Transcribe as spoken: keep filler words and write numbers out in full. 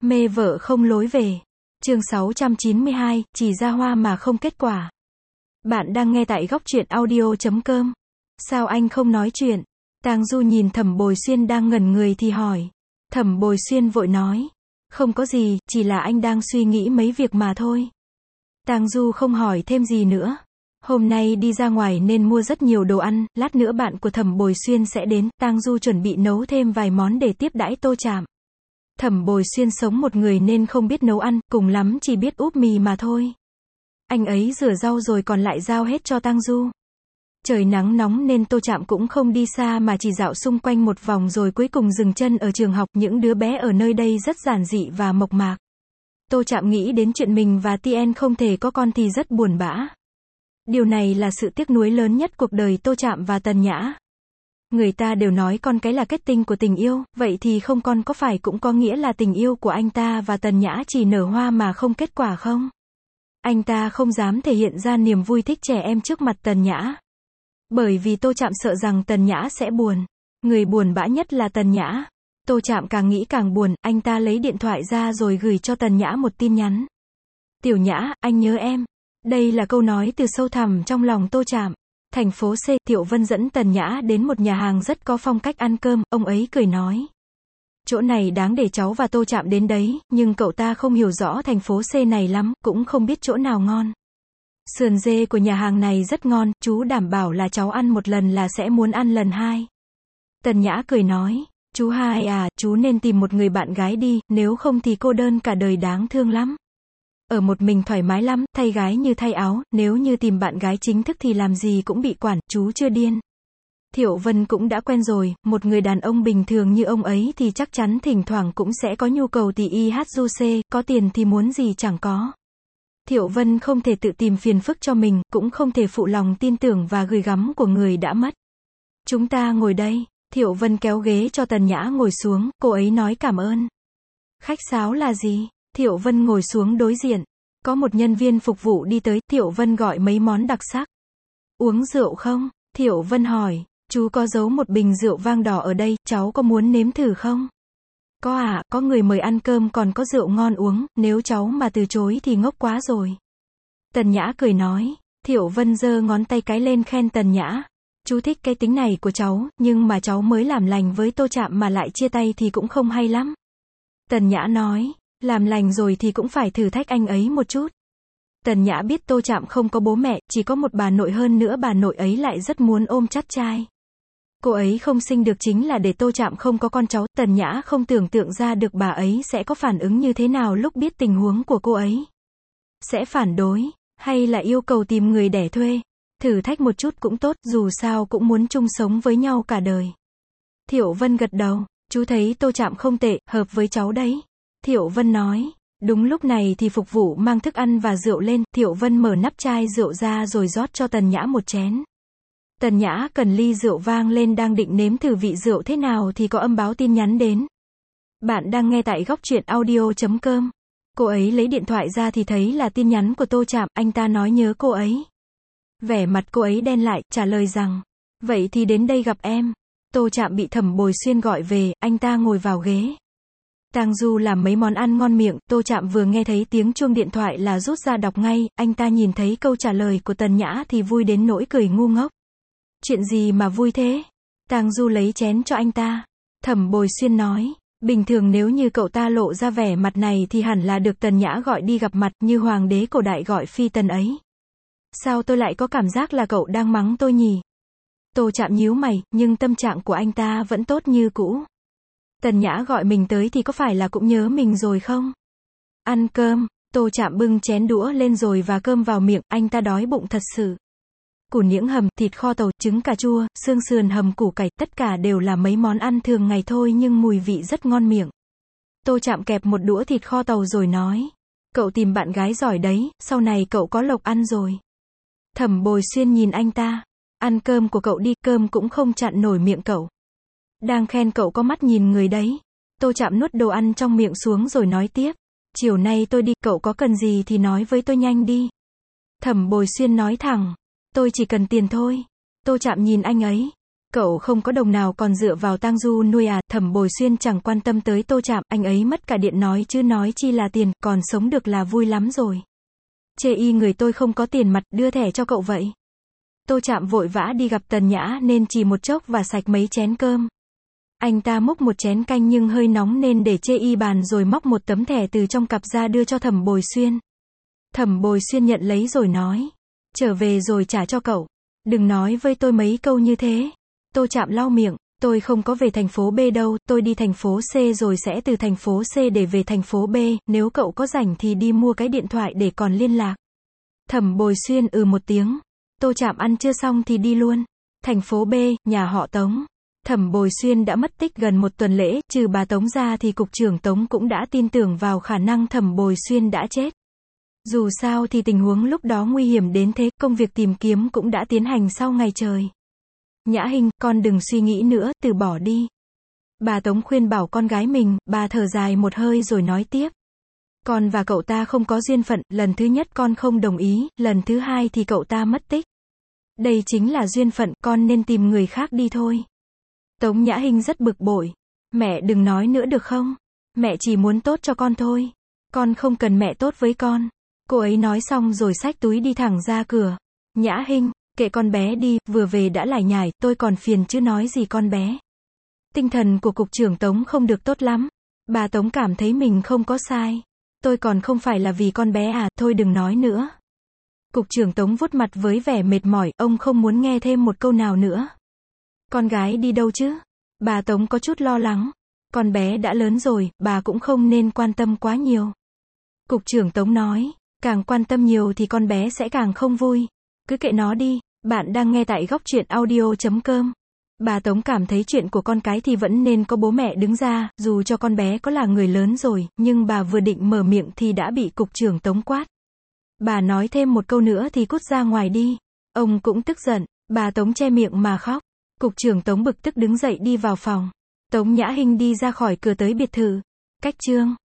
Mê vợ không lối về. Chương sáu trăm chín mươi hai, chỉ ra hoa mà không kết quả. Bạn đang nghe tại góc truyện audio chấm com. Sao anh không nói chuyện? Tang Du nhìn Thẩm Bồi Xuyên đang ngẩn người thì hỏi. Thẩm Bồi Xuyên vội nói. Không có gì, chỉ là anh đang suy nghĩ mấy việc mà thôi. Tang Du không hỏi thêm gì nữa. Hôm nay đi ra ngoài nên mua rất nhiều đồ ăn, lát nữa bạn của Thẩm Bồi Xuyên sẽ đến, Tang Du chuẩn bị nấu thêm vài món để tiếp đãi Tô Trạm. Thẩm Bồi Xuyên sống một người nên không biết nấu ăn, cùng lắm chỉ biết úp mì mà thôi. Anh ấy rửa rau rồi còn lại giao hết cho Tang Du. Trời nắng nóng nên Tô Trạm cũng không đi xa mà chỉ dạo xung quanh một vòng rồi cuối cùng dừng chân ở trường học. Những đứa bé ở nơi đây rất giản dị và mộc mạc. Tô Trạm nghĩ đến chuyện mình và Tien không thể có con thì rất buồn bã. Điều này là sự tiếc nuối lớn nhất cuộc đời Tô Trạm và Tần Nhã. Người ta đều nói con cái là kết tinh của tình yêu, vậy thì không con có phải cũng có nghĩa là tình yêu của anh ta và Tần Nhã chỉ nở hoa mà không kết quả không? Anh ta không dám thể hiện ra niềm vui thích trẻ em trước mặt Tần Nhã. Bởi vì Tô Trạm sợ rằng Tần Nhã sẽ buồn. Người buồn bã nhất là Tần Nhã. Tô Trạm càng nghĩ càng buồn, anh ta lấy điện thoại ra rồi gửi cho Tần Nhã một tin nhắn. Tiểu Nhã, anh nhớ em. Đây là câu nói từ sâu thẳm trong lòng Tô Trạm. Thành phố C, Thiệu Vân dẫn Tần Nhã đến một nhà hàng rất có phong cách ăn cơm, ông ấy cười nói. Chỗ này đáng để cháu và Tô Trạm đến đấy, nhưng cậu ta không hiểu rõ thành phố C này lắm, cũng không biết chỗ nào ngon. Sườn dê của nhà hàng này rất ngon, chú đảm bảo là cháu ăn một lần là sẽ muốn ăn lần hai. Tần Nhã cười nói, chú hai à, chú nên tìm một người bạn gái đi, nếu không thì cô đơn cả đời đáng thương lắm. Ở một mình thoải mái lắm, thay gái như thay áo, nếu như tìm bạn gái chính thức thì làm gì cũng bị quản, chú chưa điên. Thiệu Vân cũng đã quen rồi, một người đàn ông bình thường như ông ấy thì chắc chắn thỉnh thoảng cũng sẽ có nhu cầu tì y hát du xê, có tiền thì muốn gì chẳng có. Thiệu Vân không thể tự tìm phiền phức cho mình, cũng không thể phụ lòng tin tưởng và gửi gắm của người đã mất. Chúng ta ngồi đây, Thiệu Vân kéo ghế cho Tần Nhã ngồi xuống, cô ấy nói cảm ơn. Khách sáo là gì? Thiệu Vân ngồi xuống đối diện. Có một nhân viên phục vụ đi tới, Thiệu Vân gọi mấy món đặc sắc. Uống rượu không? Thiệu Vân hỏi. Chú có giấu một bình rượu vang đỏ ở đây, cháu có muốn nếm thử không? Có à, có người mời ăn cơm còn có rượu ngon uống, nếu cháu mà từ chối thì ngốc quá rồi. Tần Nhã cười nói. Thiệu Vân giơ ngón tay cái lên khen Tần Nhã. Chú thích cái tính này của cháu, nhưng mà cháu mới làm lành với Tô Trạm mà lại chia tay thì cũng không hay lắm. Tần Nhã nói. Làm lành rồi thì cũng phải thử thách anh ấy một chút. Tần Nhã biết Tô Trạm không có bố mẹ, chỉ có một bà nội, hơn nữa bà nội ấy lại rất muốn ôm chắt trai. Cô ấy không sinh được chính là để Tô Trạm không có con cháu. Tần Nhã không tưởng tượng ra được bà ấy sẽ có phản ứng như thế nào lúc biết tình huống của cô ấy. Sẽ phản đối, hay là yêu cầu tìm người đẻ thuê. Thử thách một chút cũng tốt, dù sao cũng muốn chung sống với nhau cả đời. Thiệu Vân gật đầu, chú thấy Tô Trạm không tệ, hợp với cháu đấy. Thiệu Vân nói. Đúng lúc này thì phục vụ mang thức ăn và rượu lên, Thiệu Vân mở nắp chai rượu ra rồi rót cho Tần Nhã một chén. Tần Nhã cần ly rượu vang lên đang định nếm thử vị rượu thế nào thì có âm báo tin nhắn đến. Bạn đang nghe tại góc truyện audio chấm com. Cô ấy lấy điện thoại ra thì thấy là tin nhắn của Tô Trạm, anh ta nói nhớ cô ấy. Vẻ mặt cô ấy đen lại, trả lời rằng, vậy thì đến đây gặp em. Tô Trạm bị Thẩm Bồi Xuyên gọi về, anh ta ngồi vào ghế. Tang Du làm mấy món ăn ngon miệng, Tô Trạm vừa nghe thấy tiếng chuông điện thoại là rút ra đọc ngay, anh ta nhìn thấy câu trả lời của Tần Nhã thì vui đến nỗi cười ngu ngốc. Chuyện gì mà vui thế? Tang Du lấy chén cho anh ta. Thẩm Bồi Xuyên nói, bình thường nếu như cậu ta lộ ra vẻ mặt này thì hẳn là được Tần Nhã gọi đi gặp mặt như hoàng đế cổ đại gọi phi tần ấy. Sao tôi lại có cảm giác là cậu đang mắng tôi nhỉ? Tô Trạm nhíu mày, nhưng tâm trạng của anh ta vẫn tốt như cũ. Tần Nhã gọi mình tới thì có phải là cũng nhớ mình rồi không? Ăn cơm, Tô Trạm bưng chén đũa lên rồi và cơm vào miệng, anh ta đói bụng thật sự. Củ niễng hầm, thịt kho tàu, trứng cà chua, xương sườn hầm củ cải, tất cả đều là mấy món ăn thường ngày thôi nhưng mùi vị rất ngon miệng. Tô Trạm kẹp một đũa thịt kho tàu rồi nói. Cậu tìm bạn gái giỏi đấy, sau này cậu có lộc ăn rồi. Thẩm Bồi Xuyên nhìn anh ta. Ăn cơm của cậu đi, cơm cũng không chặn nổi miệng cậu. Đang khen cậu có mắt nhìn người đấy. Tô Trạm nuốt đồ ăn trong miệng xuống rồi nói tiếp. Chiều nay tôi đi, cậu có cần gì thì nói với tôi nhanh đi. Thẩm Bồi Xuyên nói thẳng. Tôi chỉ cần tiền thôi. Tô Trạm nhìn anh ấy. Cậu không có đồng nào còn dựa vào Tang Du nuôi à? Thẩm Bồi Xuyên chẳng quan tâm tới Tô Trạm, anh ấy mất cả điện nói chứ nói chi là tiền, còn sống được là vui lắm rồi. Chê y người tôi không có tiền mặt, đưa thẻ cho cậu vậy. Tô Trạm vội vã đi gặp Tần Nhã nên chỉ một chốc và sạch mấy chén cơm. Anh ta múc một chén canh nhưng hơi nóng nên để chê y bàn rồi móc một tấm thẻ từ trong cặp ra đưa cho Thẩm Bồi Xuyên. Thẩm Bồi Xuyên nhận lấy rồi nói. Trở về rồi trả cho cậu. Đừng nói với tôi mấy câu như thế. Tô Trạm lau miệng. Tôi không có về thành phố B đâu, tôi đi thành phố C rồi sẽ từ thành phố C để về thành phố B, nếu cậu có rảnh thì đi mua cái điện thoại để còn liên lạc. Thẩm Bồi Xuyên ừ một tiếng. Tô Trạm ăn chưa xong thì đi luôn. Thành phố B, nhà họ Tống. Thẩm Bồi Xuyên đã mất tích gần một tuần lễ, trừ bà Tống ra thì cục trưởng Tống cũng đã tin tưởng vào khả năng Thẩm Bồi Xuyên đã chết. Dù sao thì tình huống lúc đó nguy hiểm đến thế, công việc tìm kiếm cũng đã tiến hành sau ngày trời. Nhã Hinh, con đừng suy nghĩ nữa, từ bỏ đi. Bà Tống khuyên bảo con gái mình, bà thở dài một hơi rồi nói tiếp. Con và cậu ta không có duyên phận, lần thứ nhất con không đồng ý, lần thứ hai thì cậu ta mất tích. Đây chính là duyên phận, con nên tìm người khác đi thôi. Tống Nhã Hinh rất bực bội. Mẹ đừng nói nữa được không? Mẹ chỉ muốn tốt cho con thôi. Con không cần mẹ tốt với con. Cô ấy nói xong rồi xách túi đi thẳng ra cửa. Nhã Hinh, kệ con bé đi, vừa về đã lải nhải, tôi còn phiền chứ nói gì con bé. Tinh thần của cục trưởng Tống không được tốt lắm. Bà Tống cảm thấy mình không có sai. Tôi còn không phải là vì con bé à, thôi đừng nói nữa. Cục trưởng Tống vuốt mặt với vẻ mệt mỏi, ông không muốn nghe thêm một câu nào nữa. Con gái đi đâu chứ? Bà Tống có chút lo lắng. Con bé đã lớn rồi, bà cũng không nên quan tâm quá nhiều. Cục trưởng Tống nói, càng quan tâm nhiều thì con bé sẽ càng không vui. Cứ kệ nó đi. Bạn đang nghe tại góc truyện audio chấm com. Bà Tống cảm thấy chuyện của con cái thì vẫn nên có bố mẹ đứng ra, dù cho con bé có là người lớn rồi, nhưng bà vừa định mở miệng thì đã bị cục trưởng Tống quát. Bà nói thêm một câu nữa thì cút ra ngoài đi. Ông cũng tức giận, bà Tống che miệng mà khóc. Cục trưởng Tống bực tức đứng dậy đi vào phòng. Tống Nhã Hinh đi ra khỏi cửa tới biệt thự. Cách chương